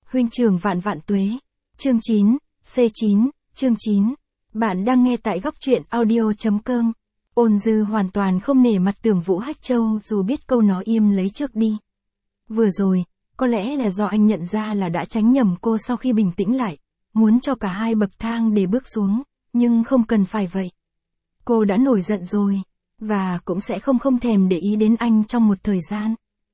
Huynh trưởng vạn vạn tuế. Chương 9, C9, chương 9. Bạn đang nghe tại góc truyện audio.com. Ôn Dư hoàn toàn không nể mặt Tưởng Vũ Hách Châu dù biết câu nó im lấy trước đi. Vừa rồi, có lẽ là do anh nhận ra là đã tránh nhầm cô sau khi bình tĩnh lại, muốn cho cả hai bậc thang để bước xuống, nhưng không cần phải vậy. Cô đã nổi giận rồi, và cũng sẽ không thèm để ý đến anh trong một thời gian.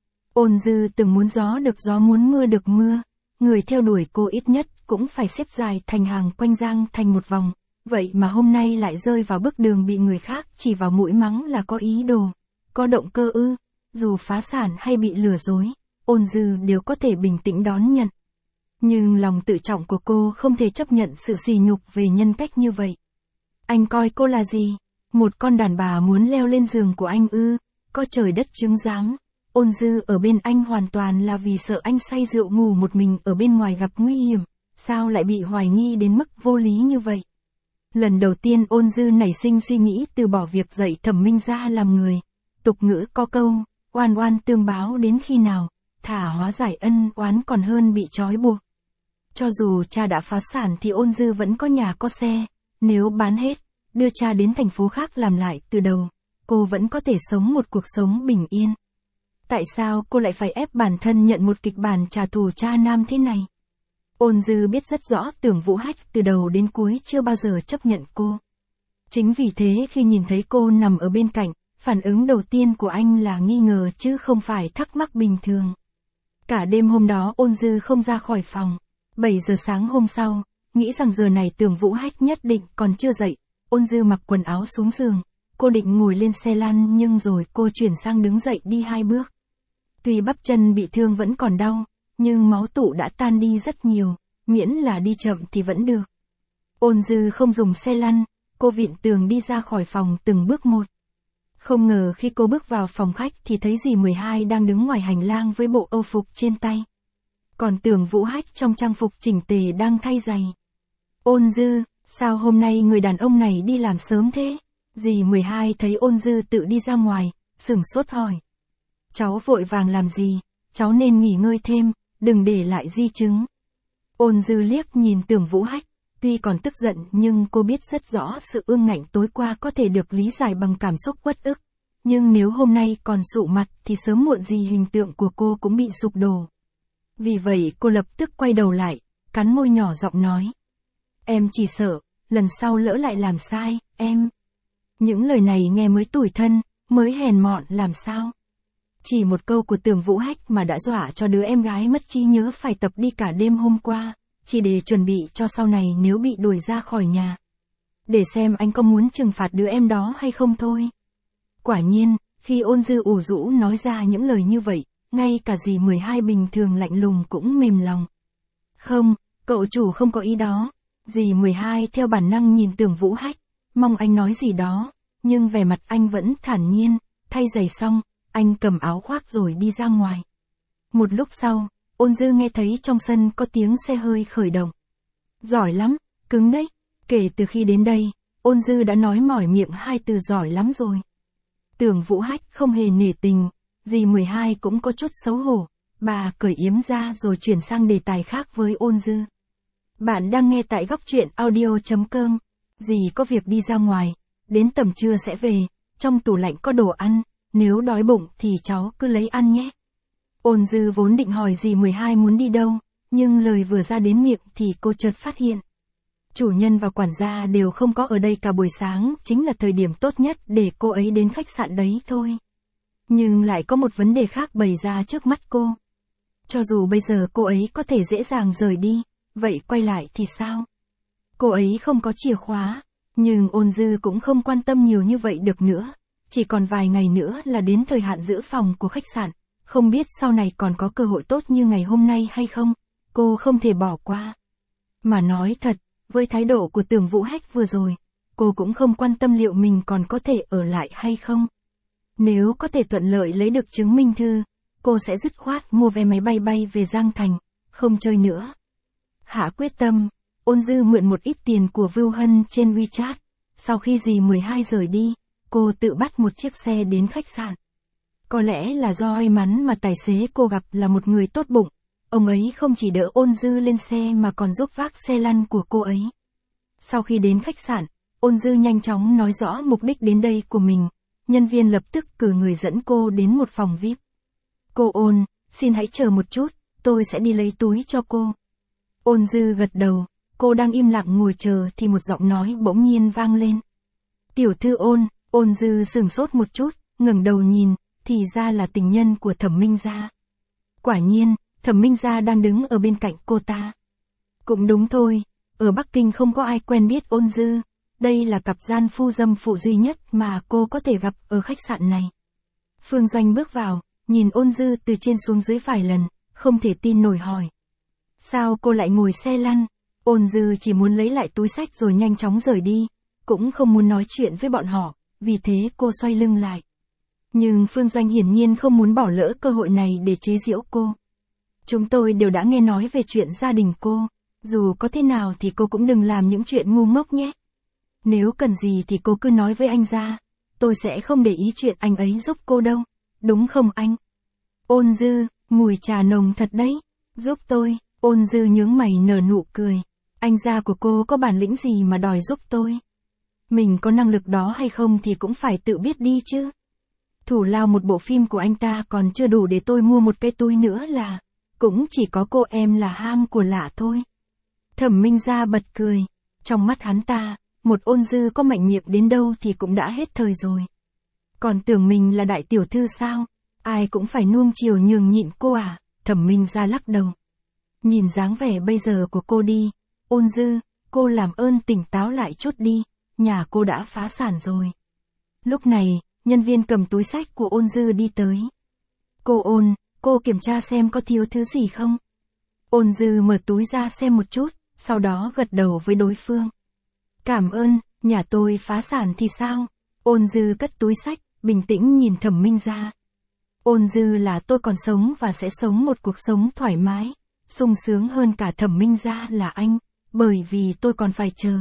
Ôn Dư từng muốn gió được gió muốn mưa được mưa, người theo đuổi cô ít nhất cũng phải xếp dài thành hàng quanh Giang thành một vòng, vậy mà hôm nay lại rơi vào bước đường bị người khác chỉ vào mũi mắng là có ý đồ, có động cơ ư, dù phá sản hay bị lừa dối, Ôn Dư đều có thể bình tĩnh đón nhận. Nhưng lòng tự trọng của cô không thể chấp nhận sự sỉ nhục về nhân cách như vậy. Anh coi cô là gì? Một con đàn bà muốn leo lên giường của anh ư? Có trời đất chứng giám. Ôn Dư ở bên anh hoàn toàn là vì sợ anh say rượu ngủ một mình ở bên ngoài gặp nguy hiểm, sao lại bị hoài nghi đến mức vô lý như vậy? Lần đầu tiên Ôn Dư nảy sinh suy nghĩ từ bỏ việc dạy Thẩm Minh ra làm người. Tục ngữ có câu, oan oan tương báo đến khi nào, thà hóa giải ân oán còn hơn bị trói buộc. Cho dù cha đã phá sản thì Ôn Dư vẫn có nhà có xe, nếu bán hết, đưa cha đến thành phố khác làm lại từ đầu, cô vẫn có thể sống một cuộc sống bình yên. Tại sao cô lại phải ép bản thân nhận một kịch bản trả thù cha nam thế này? Ôn Dư biết rất rõ Tưởng Vũ Hách từ đầu đến cuối chưa bao giờ chấp nhận cô. Chính vì thế khi nhìn thấy cô nằm ở bên cạnh, phản ứng đầu tiên của anh là nghi ngờ chứ không phải thắc mắc bình thường. Cả đêm hôm đó Ôn Dư không ra khỏi phòng. 7 giờ sáng hôm sau, nghĩ rằng giờ này Tưởng Vũ Hách nhất định còn chưa dậy, Ôn Dư mặc quần áo xuống giường. Cô định ngồi lên xe lăn nhưng rồi cô chuyển sang đứng dậy đi 2 bước. Tuy bắp chân bị thương vẫn còn đau, nhưng máu tụ đã tan đi rất nhiều, miễn là đi chậm thì vẫn được. Ôn Dư không dùng xe lăn, cô vịn tường đi ra khỏi phòng từng bước một. Không ngờ khi cô bước vào phòng khách thì thấy dì 12 đang đứng ngoài hành lang với bộ âu phục trên tay. Còn Tưởng Vũ Hách trong trang phục chỉnh tề đang thay giày. Ôn Dư, sao hôm nay người đàn ông này đi làm sớm thế? Dì 12 thấy Ôn Dư tự đi ra ngoài, sửng sốt hỏi. Cháu vội vàng làm gì? Cháu nên nghỉ ngơi thêm, đừng để lại di chứng. Ôn Dư liếc nhìn Tưởng Vũ Hách, tuy còn tức giận nhưng cô biết rất rõ sự ương ngạnh tối qua có thể được lý giải bằng cảm xúc uất ức. Nhưng nếu hôm nay còn sụ mặt thì sớm muộn gì hình tượng của cô cũng bị sụp đổ. Vì vậy cô lập tức quay đầu lại, cắn môi nhỏ giọng nói. Em chỉ sợ, lần sau lỡ lại làm sai, em. Những lời này nghe mới tủi thân, mới hèn mọn làm sao. Chỉ một câu của Tưởng Vũ Hách mà đã dọa cho đứa em gái mất trí nhớ phải tập đi cả đêm hôm qua, chỉ để chuẩn bị cho sau này nếu bị đuổi ra khỏi nhà. Để xem anh có muốn trừng phạt đứa em đó hay không thôi. Quả nhiên, khi Ôn Dư ủ rũ nói ra những lời như vậy, ngay cả dì 12 bình thường lạnh lùng cũng mềm lòng. Không, cậu chủ không có ý đó. Dì 12 theo bản năng nhìn Tưởng Vũ Hách, mong anh nói gì đó, nhưng vẻ mặt anh vẫn thản nhiên, thay giày xong, anh cầm áo khoác rồi đi ra ngoài. Một lúc sau, Ôn Dư nghe thấy trong sân có tiếng xe hơi khởi động. Giỏi lắm, cứng đấy. Kể từ khi đến đây, Ôn Dư đã nói mỏi miệng 2 từ giỏi lắm rồi. Tưởng Vũ Hách không hề nể tình, dì 12 cũng có chút xấu hổ, bà cởi yếm ra rồi chuyển sang đề tài khác với Ôn Dư. Bạn đang nghe tại góc truyện audio.com, dì có việc đi ra ngoài, đến tầm trưa sẽ về, trong tủ lạnh có đồ ăn, nếu đói bụng thì cháu cứ lấy ăn nhé. Ôn Dư vốn định hỏi dì 12 muốn đi đâu, nhưng lời vừa ra đến miệng thì cô chợt phát hiện. Chủ nhân và quản gia đều không có ở đây cả buổi sáng, chính là thời điểm tốt nhất để cô ấy đến khách sạn đấy thôi. Nhưng lại có một vấn đề khác bày ra trước mắt cô. Cho dù bây giờ cô ấy có thể dễ dàng rời đi, vậy quay lại thì sao? Cô ấy không có chìa khóa, nhưng Ôn Dư cũng không quan tâm nhiều như vậy được nữa. Chỉ còn vài ngày nữa là đến thời hạn giữ phòng của khách sạn, không biết sau này còn có cơ hội tốt như ngày hôm nay hay không, cô không thể bỏ qua. Mà nói thật, với thái độ của Tưởng Vũ Hách vừa rồi, cô cũng không quan tâm liệu mình còn có thể ở lại hay không. Nếu có thể thuận lợi lấy được chứng minh thư, cô sẽ dứt khoát mua vé máy bay bay về Giang Thành, không chơi nữa. Hạ quyết tâm, Ôn Dư mượn một ít tiền của Vưu Hân trên WeChat, sau khi dì 12 rời đi, cô tự bắt một chiếc xe đến khách sạn. Có lẽ là do may mắn mà tài xế cô gặp là một người tốt bụng, Ông ấy không chỉ đỡ Ôn Dư lên xe mà còn giúp vác xe lăn của cô ấy. Sau khi đến khách sạn, Ôn Dư nhanh chóng nói rõ mục đích đến đây của mình. Nhân viên lập tức cử người dẫn cô đến một phòng VIP. Cô Ôn, xin hãy chờ một chút, tôi sẽ đi lấy túi cho cô. Ôn Dư gật đầu, cô đang im lặng ngồi chờ thì một giọng nói bỗng nhiên vang lên. Tiểu thư Ôn, Ôn Dư sửng sốt một chút, ngẩng đầu nhìn, thì ra là tình nhân của Thẩm Minh Gia. Quả nhiên, Thẩm Minh Gia đang đứng ở bên cạnh cô ta. Cũng đúng thôi, ở Bắc Kinh không có ai quen biết Ôn Dư, đây là cặp gian phu dâm phụ duy nhất mà cô có thể gặp ở khách sạn này. Phương Doanh bước vào, nhìn Ôn Dư từ trên xuống dưới vài lần, không thể tin nổi hỏi. Sao cô lại ngồi xe lăn? Ôn Dư chỉ muốn lấy lại túi xách rồi nhanh chóng rời đi, cũng không muốn nói chuyện với bọn họ, vì thế cô xoay lưng lại. Nhưng Phương Doanh hiển nhiên không muốn bỏ lỡ cơ hội này để chế giễu cô. Chúng tôi đều đã nghe nói về chuyện gia đình cô, dù có thế nào thì cô cũng đừng làm những chuyện ngu ngốc nhé. Nếu cần gì thì cô cứ nói với anh ra, tôi sẽ không để ý chuyện anh ấy giúp cô đâu, đúng không anh? Ôn Dư, mùi trà nồng thật đấy, giúp tôi. Ôn Dư nhướng mày nở nụ cười, anh gia của cô có bản lĩnh gì mà đòi giúp tôi? Mình có năng lực đó hay không thì cũng phải tự biết đi chứ. Thủ lao một bộ phim của anh ta còn chưa đủ để tôi mua một cái túi nữa là, cũng chỉ có cô em là ham của lạ thôi. Thẩm Minh Gia bật cười, trong mắt hắn ta, một Ôn Dư có mạnh miệng đến đâu thì cũng đã hết thời rồi. Còn tưởng mình là đại tiểu thư sao, ai cũng phải nuông chiều nhường nhịn cô à? Thẩm Minh Gia lắc đầu. Nhìn dáng vẻ bây giờ của cô đi, Ôn Dư, cô làm ơn tỉnh táo lại chút đi, nhà cô đã phá sản rồi. Lúc này, nhân viên cầm túi xách của Ôn Dư đi tới. Cô Ôn, cô kiểm tra xem có thiếu thứ gì không? Ôn Dư mở túi ra xem một chút, sau đó gật đầu với đối phương. Cảm ơn, nhà tôi phá sản thì sao? Ôn Dư cất túi xách, bình tĩnh nhìn Thẩm Minh Gia. Ôn Dư là tôi còn sống và sẽ sống một cuộc sống thoải mái, sung sướng hơn cả Thẩm Minh Gia là anh, bởi vì tôi còn phải chờ.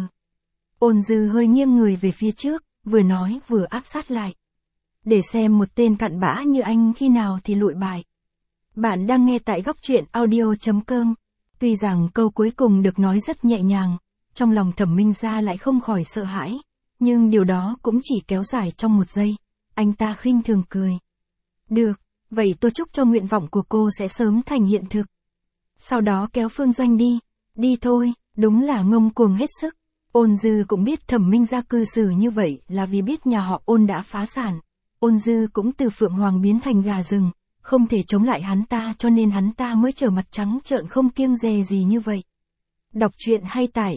Ôn Dư hơi nghiêng người về phía trước, vừa nói vừa áp sát lại. Để xem một tên cặn bã như anh khi nào thì lụi bại. Bạn đang nghe tại góc truyện audio.com. Tuy rằng câu cuối cùng được nói rất nhẹ nhàng, trong lòng Thẩm Minh Gia lại không khỏi sợ hãi, nhưng điều đó cũng chỉ kéo dài trong một giây. Anh ta khinh thường cười. Được, vậy tôi chúc cho nguyện vọng của cô sẽ sớm thành hiện thực. Sau đó kéo Phương Doanh đi. Đi thôi, đúng là ngông cuồng hết sức. Ôn Dư cũng biết Thẩm Minh Gia cư xử như vậy là vì biết nhà họ Ôn đã phá sản. Ôn Dư cũng từ phượng hoàng biến thành gà rừng, không thể chống lại hắn ta cho nên hắn ta mới trở mặt trắng trợn không kiêng dè gì như vậy. Đọc truyện hay tải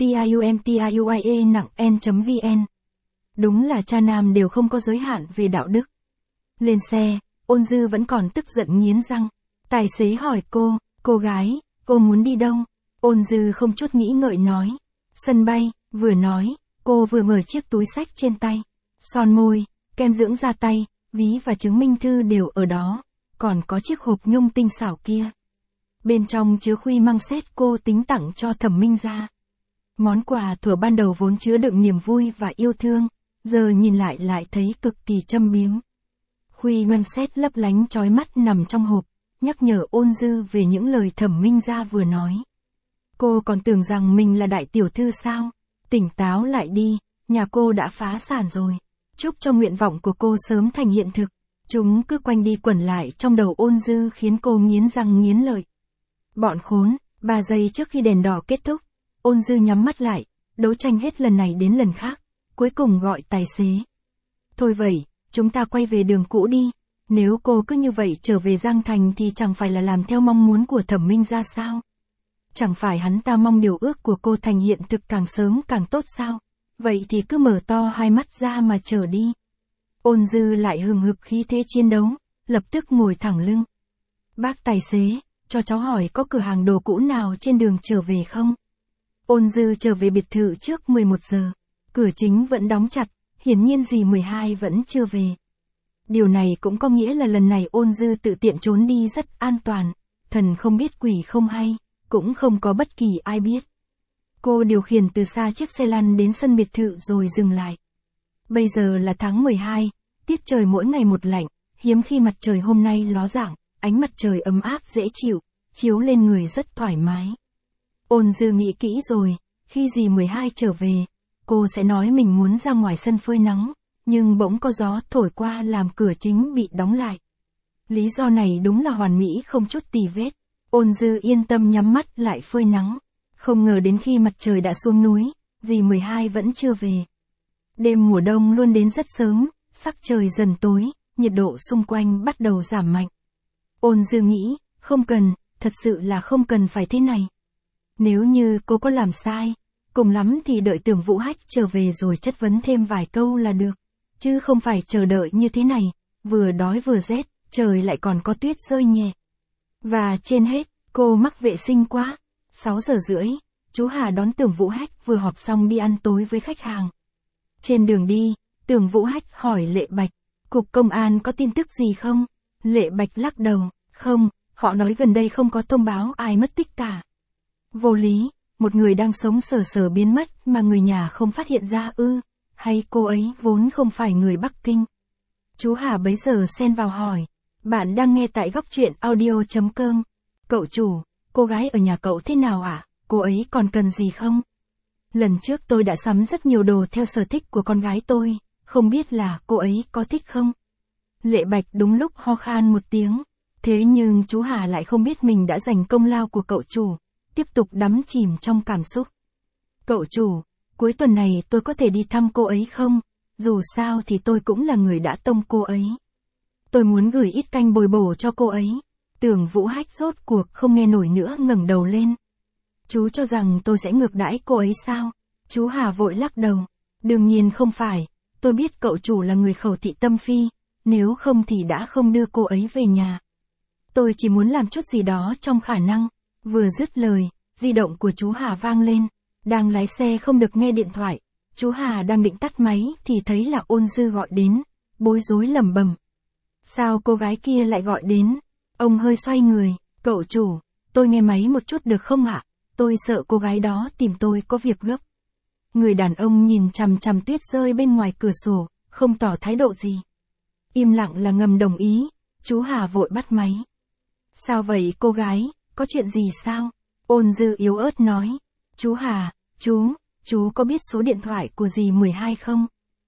TIUMTIUIE nặng n.vn. Đúng là cha nam đều không có giới hạn về đạo đức. Lên xe, Ôn Dư vẫn còn tức giận nghiến răng. Tài xế hỏi cô gái, cô muốn đi đâu? Ôn Dư không chút nghĩ ngợi nói. Sân bay, vừa nói, cô vừa mở chiếc túi xách trên tay. Son môi, kem dưỡng da tay, ví và chứng minh thư đều ở đó, còn có chiếc hộp nhung tinh xảo kia. Bên trong chứa khuy măng sét cô tính tặng cho Thẩm Minh Gia. Món quà thuở ban đầu vốn chứa đựng niềm vui và yêu thương, giờ nhìn lại thấy cực kỳ châm biếm. Khuy măng sét lấp lánh chói mắt nằm trong hộp, nhắc nhở Ôn Dư về những lời Thẩm Minh Gia vừa nói. Cô còn tưởng rằng mình là đại tiểu thư sao? Tỉnh táo lại đi, nhà cô đã phá sản rồi. Chúc cho nguyện vọng của cô sớm thành hiện thực. Chúng cứ quanh đi quẩn lại trong đầu Ôn Dư khiến cô nghiến răng nghiến lợi. Bọn khốn, 3 giây trước khi đèn đỏ kết thúc, Ôn Dư nhắm mắt lại, đấu tranh hết lần này đến lần khác, cuối cùng gọi tài xế. Thôi vậy, chúng ta quay về đường cũ đi. Nếu cô cứ như vậy trở về Giang Thành thì chẳng phải là làm theo mong muốn của Thẩm Minh Gia sao? Chẳng phải hắn ta mong điều ước của cô thành hiện thực càng sớm càng tốt sao? Vậy thì cứ mở to hai mắt ra mà chờ đi. Ôn Dư lại hừng hực khí thế chiến đấu, lập tức ngồi thẳng lưng. Bác tài xế, cho cháu hỏi có cửa hàng đồ cũ nào trên đường trở về không? Ôn Dư trở về biệt thự trước 11 giờ. Cửa chính vẫn đóng chặt, hiển nhiên dì 12 vẫn chưa về. Điều này cũng có nghĩa là lần này Ôn Dư tự tiện trốn đi rất an toàn. Thần không biết quỷ không hay, cũng không có bất kỳ ai biết. Cô điều khiển từ xa chiếc xe lăn đến sân biệt thự rồi dừng lại. Bây giờ là tháng 12, tiết trời mỗi ngày một lạnh, hiếm khi mặt trời hôm nay ló dạng, ánh mặt trời ấm áp dễ chịu, chiếu lên người rất thoải mái. Ôn Dư nghĩ kỹ rồi, khi dì 12 trở về, cô sẽ nói mình muốn ra ngoài sân phơi nắng, nhưng bỗng có gió thổi qua làm cửa chính bị đóng lại. Lý do này đúng là hoàn mỹ không chút tì vết. Ôn Dư yên tâm nhắm mắt lại phơi nắng. Không ngờ đến khi mặt trời đã xuống núi, dì 12 vẫn chưa về. Đêm mùa đông luôn đến rất sớm, sắc trời dần tối, nhiệt độ xung quanh bắt đầu giảm mạnh. Ôn Dư nghĩ, không cần, thật sự là không cần phải thế này. Nếu như cô có làm sai, cùng lắm thì đợi Tưởng Vũ Hách trở về rồi chất vấn thêm vài câu là được. Chứ không phải chờ đợi như thế này, vừa đói vừa rét, trời lại còn có tuyết rơi nhẹ. Và trên hết, cô mắc vệ sinh quá. 6 giờ rưỡi, chú Hà đón Tưởng Vũ Hách vừa họp xong đi ăn tối với khách hàng. Trên đường đi, Tưởng Vũ Hách hỏi Lệ Bạch, cục công an có tin tức gì không? Lệ Bạch lắc đầu, không, họ nói gần đây không có thông báo ai mất tích cả. Vô lý, một người đang sống sờ sờ biến mất mà người nhà không phát hiện ra ư, hay cô ấy vốn không phải người Bắc Kinh? Chú Hà bấy giờ xen vào hỏi, bạn đang nghe tại góc truyện audio.com. Cậu chủ, cô gái ở nhà cậu thế nào ạ? Cô ấy còn cần gì không? Lần trước tôi đã sắm rất nhiều đồ theo sở thích của con gái tôi, không biết là cô ấy có thích không? Lệ Bạch đúng lúc ho khan một tiếng, thế nhưng chú Hà lại không biết mình đã giành công lao của cậu chủ, tiếp tục đắm chìm trong cảm xúc. Cậu chủ, cuối tuần này tôi có thể đi thăm cô ấy không? Dù sao thì tôi cũng là người đã tông cô ấy. Tôi muốn gửi ít canh bồi bổ cho cô ấy. Tưởng Vũ Hách rốt cuộc không nghe nổi nữa ngẩng đầu lên. Chú cho rằng tôi sẽ ngược đãi cô ấy sao? Chú Hà vội lắc đầu. Đương nhiên không phải, tôi biết cậu chủ là người khẩu thị tâm phi, nếu không thì đã không đưa cô ấy về nhà. Tôi chỉ muốn làm chút gì đó trong khả năng. Vừa dứt lời, di động của chú Hà vang lên. Đang lái xe không được nghe điện thoại. Chú Hà đang định tắt máy thì thấy là Ôn Dư gọi đến, bối rối lẩm bẩm. Sao cô gái kia lại gọi đến? Ông hơi xoay người, cậu chủ, tôi nghe máy một chút được không ạ? Tôi sợ cô gái đó tìm tôi có việc gấp. Người đàn ông nhìn chằm chằm tuyết rơi bên ngoài cửa sổ, không tỏ thái độ gì. Im lặng là ngầm đồng ý, chú Hà vội bắt máy. Sao vậy cô gái, có chuyện gì sao? Ôn Dư yếu ớt nói. Chú Hà, chú có biết số điện thoại của dì 12 không?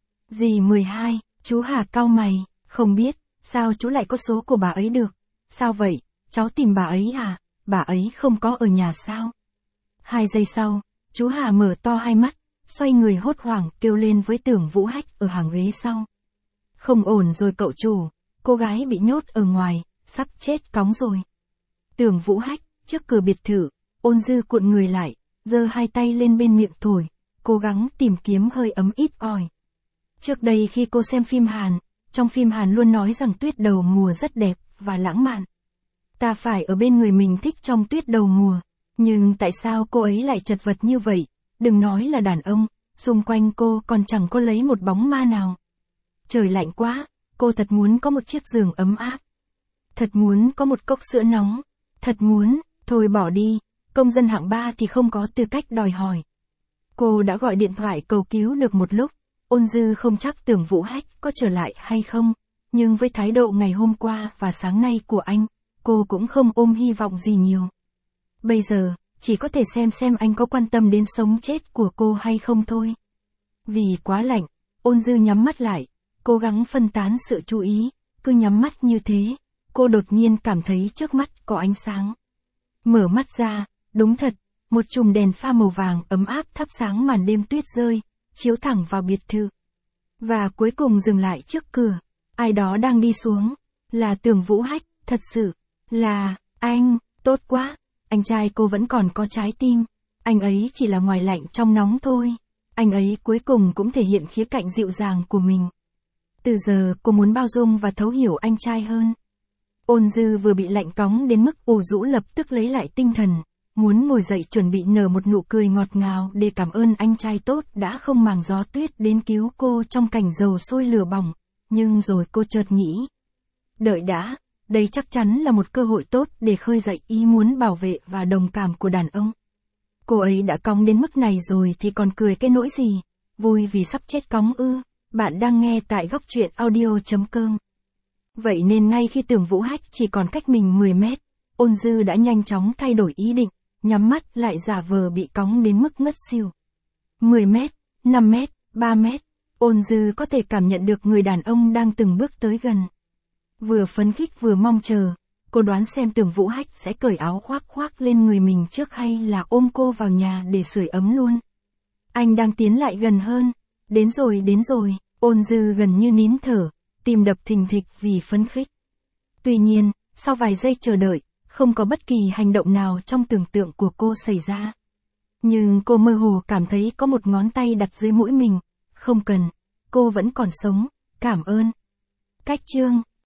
Dì 12, chú Hà cau mày, không biết, sao chú lại có số của bà ấy được? Sao vậy, cháu tìm bà ấy à? Bà ấy không có ở nhà sao? 2 giây sau, chú Hà mở to hai mắt, xoay người hốt hoảng kêu lên với Tưởng Vũ Hách ở hàng ghế sau. Không ổn rồi cậu chủ, cô gái bị nhốt ở ngoài, sắp chết cóng rồi. Tưởng Vũ Hách, trước cửa biệt thự, Ôn Dư cuộn người lại, giơ hai tay lên bên miệng thổi, cố gắng tìm kiếm hơi ấm ít ỏi. Trước đây khi cô xem phim Hàn, trong phim Hàn luôn nói rằng tuyết đầu mùa rất đẹp và lãng mạn. Ta phải ở bên người mình thích trong tuyết đầu mùa, nhưng tại sao cô ấy lại chật vật như vậy? Đừng nói là đàn ông, xung quanh cô còn chẳng có lấy một bóng ma nào. Trời lạnh quá, cô thật muốn có một chiếc giường ấm áp. Thật muốn có một cốc sữa nóng. Thật muốn, thôi bỏ đi, công dân hạng 3 thì không có tư cách đòi hỏi. Cô đã gọi điện thoại cầu cứu được một lúc, Ôn Dư không chắc Tưởng Vũ Hách có trở lại hay không, nhưng với thái độ ngày hôm qua và sáng nay của anh, cô cũng không ôm hy vọng gì nhiều. Bây giờ, chỉ có thể xem anh có quan tâm đến sống chết của cô hay không thôi. Vì quá lạnh, Ôn Dư nhắm mắt lại, cố gắng phân tán sự chú ý, cứ nhắm mắt như thế, cô đột nhiên cảm thấy trước mắt có ánh sáng. Mở mắt ra, đúng thật, một chùm đèn pha màu vàng ấm áp thắp sáng màn đêm tuyết rơi, chiếu thẳng vào biệt thự. Và cuối cùng dừng lại trước cửa, ai đó đang đi xuống, là Tưởng Vũ Hách, thật sự, là, anh, tốt quá, anh trai cô vẫn còn có trái tim, anh ấy chỉ là ngoài lạnh trong nóng thôi, anh ấy cuối cùng cũng thể hiện khía cạnh dịu dàng của mình. Từ giờ cô muốn bao dung và thấu hiểu anh trai hơn. Ôn Dư vừa bị lạnh cóng đến mức ủ rũ lập tức lấy lại tinh thần, muốn ngồi dậy chuẩn bị nở một nụ cười ngọt ngào để cảm ơn anh trai tốt đã không màng gió tuyết đến cứu cô trong cảnh dầu sôi lửa bỏng, nhưng rồi cô chợt nghĩ. Đợi đã, đây chắc chắn là một cơ hội tốt để khơi dậy ý muốn bảo vệ và đồng cảm của đàn ông. Cô ấy đã cóng đến mức này rồi thì còn cười cái nỗi gì, vui vì sắp chết cóng ư. Bạn đang nghe tại góc truyện audio.com. Vậy nên ngay khi Tưởng Vũ Hách chỉ còn cách mình 10 mét, Ôn Dư đã nhanh chóng thay đổi ý định, nhắm mắt lại giả vờ bị cóng đến mức ngất xỉu. 10 mét, 5 mét, 3 mét, Ôn Dư có thể cảm nhận được người đàn ông đang từng bước tới gần. Vừa phấn khích vừa mong chờ, cô đoán xem Tưởng Vũ Hách sẽ cởi áo khoác lên người mình trước hay là ôm cô vào nhà để sưởi ấm luôn. Anh đang tiến lại gần hơn. Đến rồi, Ôn Dư gần như nín thở, tim đập thình thịch vì phấn khích. Tuy nhiên, sau vài giây chờ đợi, không có bất kỳ hành động nào trong tưởng tượng của cô xảy ra. Nhưng cô mơ hồ cảm thấy có một ngón tay đặt dưới mũi mình. Không cần, cô vẫn còn sống, cảm ơn. Cách chương